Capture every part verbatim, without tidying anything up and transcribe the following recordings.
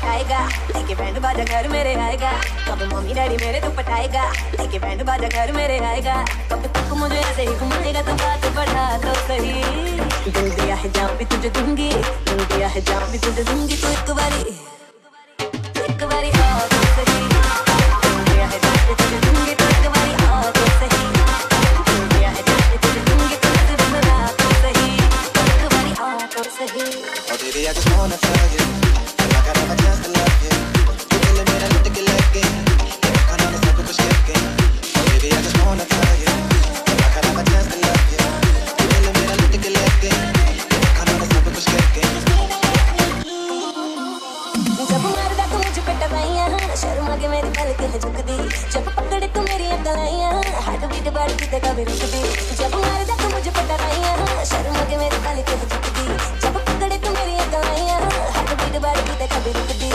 पटाएगा, लेके बैंड बाजा घर मेरे आएगा। कब मम्मी डैडी मेरे तू पटाएगा, लेके बैंड बाजा घर मेरे आएगा। कब तक मुझे ऐसे ही घुमाएगा, तो बात बढ़ा तो सही। दिल दिया है जान भी तुझे दूंगी, दिल दिया है जान भी तुझे दूंगी। तू एक बारी एक बारी आ तो सही। दिल दिया है जान भी तुझे दूंगी, तू एक बारी आ तो सही। दिल दिया है जान भी तुझे दूंगी, तू तुझे बना तो सही। एक बारी आ तो सही। Oh baby, I just wanna tell you, I got never chance to love you. You feeling मेरा लुट के लगे, तेरे खाना में सब कुछ करके। Oh baby, I just wanna tell you, I got never chance to love you. You feeling मेरा लुट के लगे, तेरे खाना में सब कुछ करके। जब मारदा तू मुझ पे टवाइयां, शर्मा के मेरी पलकें है झुकदी। जब पकड़े तू मेरी अकलाइयां, हार्ट बीट बढ़ती ते कभी रुकदी। जब मारदा तू मुझ पे टवाइयां, शर्मा के मेरी पलकें है झुकदी। जब पकड़े तू मेरी अकलाइयां, हार्ट बीट बढ़ती ते कभी रुकदी।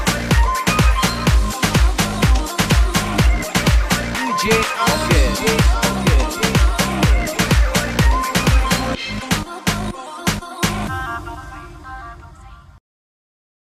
D J Alkid.